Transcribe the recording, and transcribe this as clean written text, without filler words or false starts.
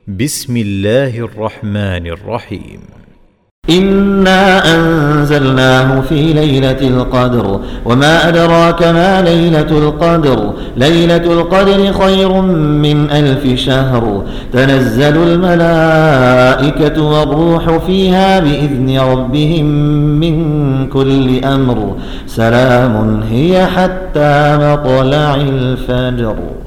بسم الله الرحمن الرحيم. إنا أنزلناه في ليلة القدر وما أدراك ما ليلة القدر ليلة القدر خير من 1000 شهر تنزل الملائكة والروح فيها بإذن ربهم من كل أمر سلام هي حتى مطلع الفجر.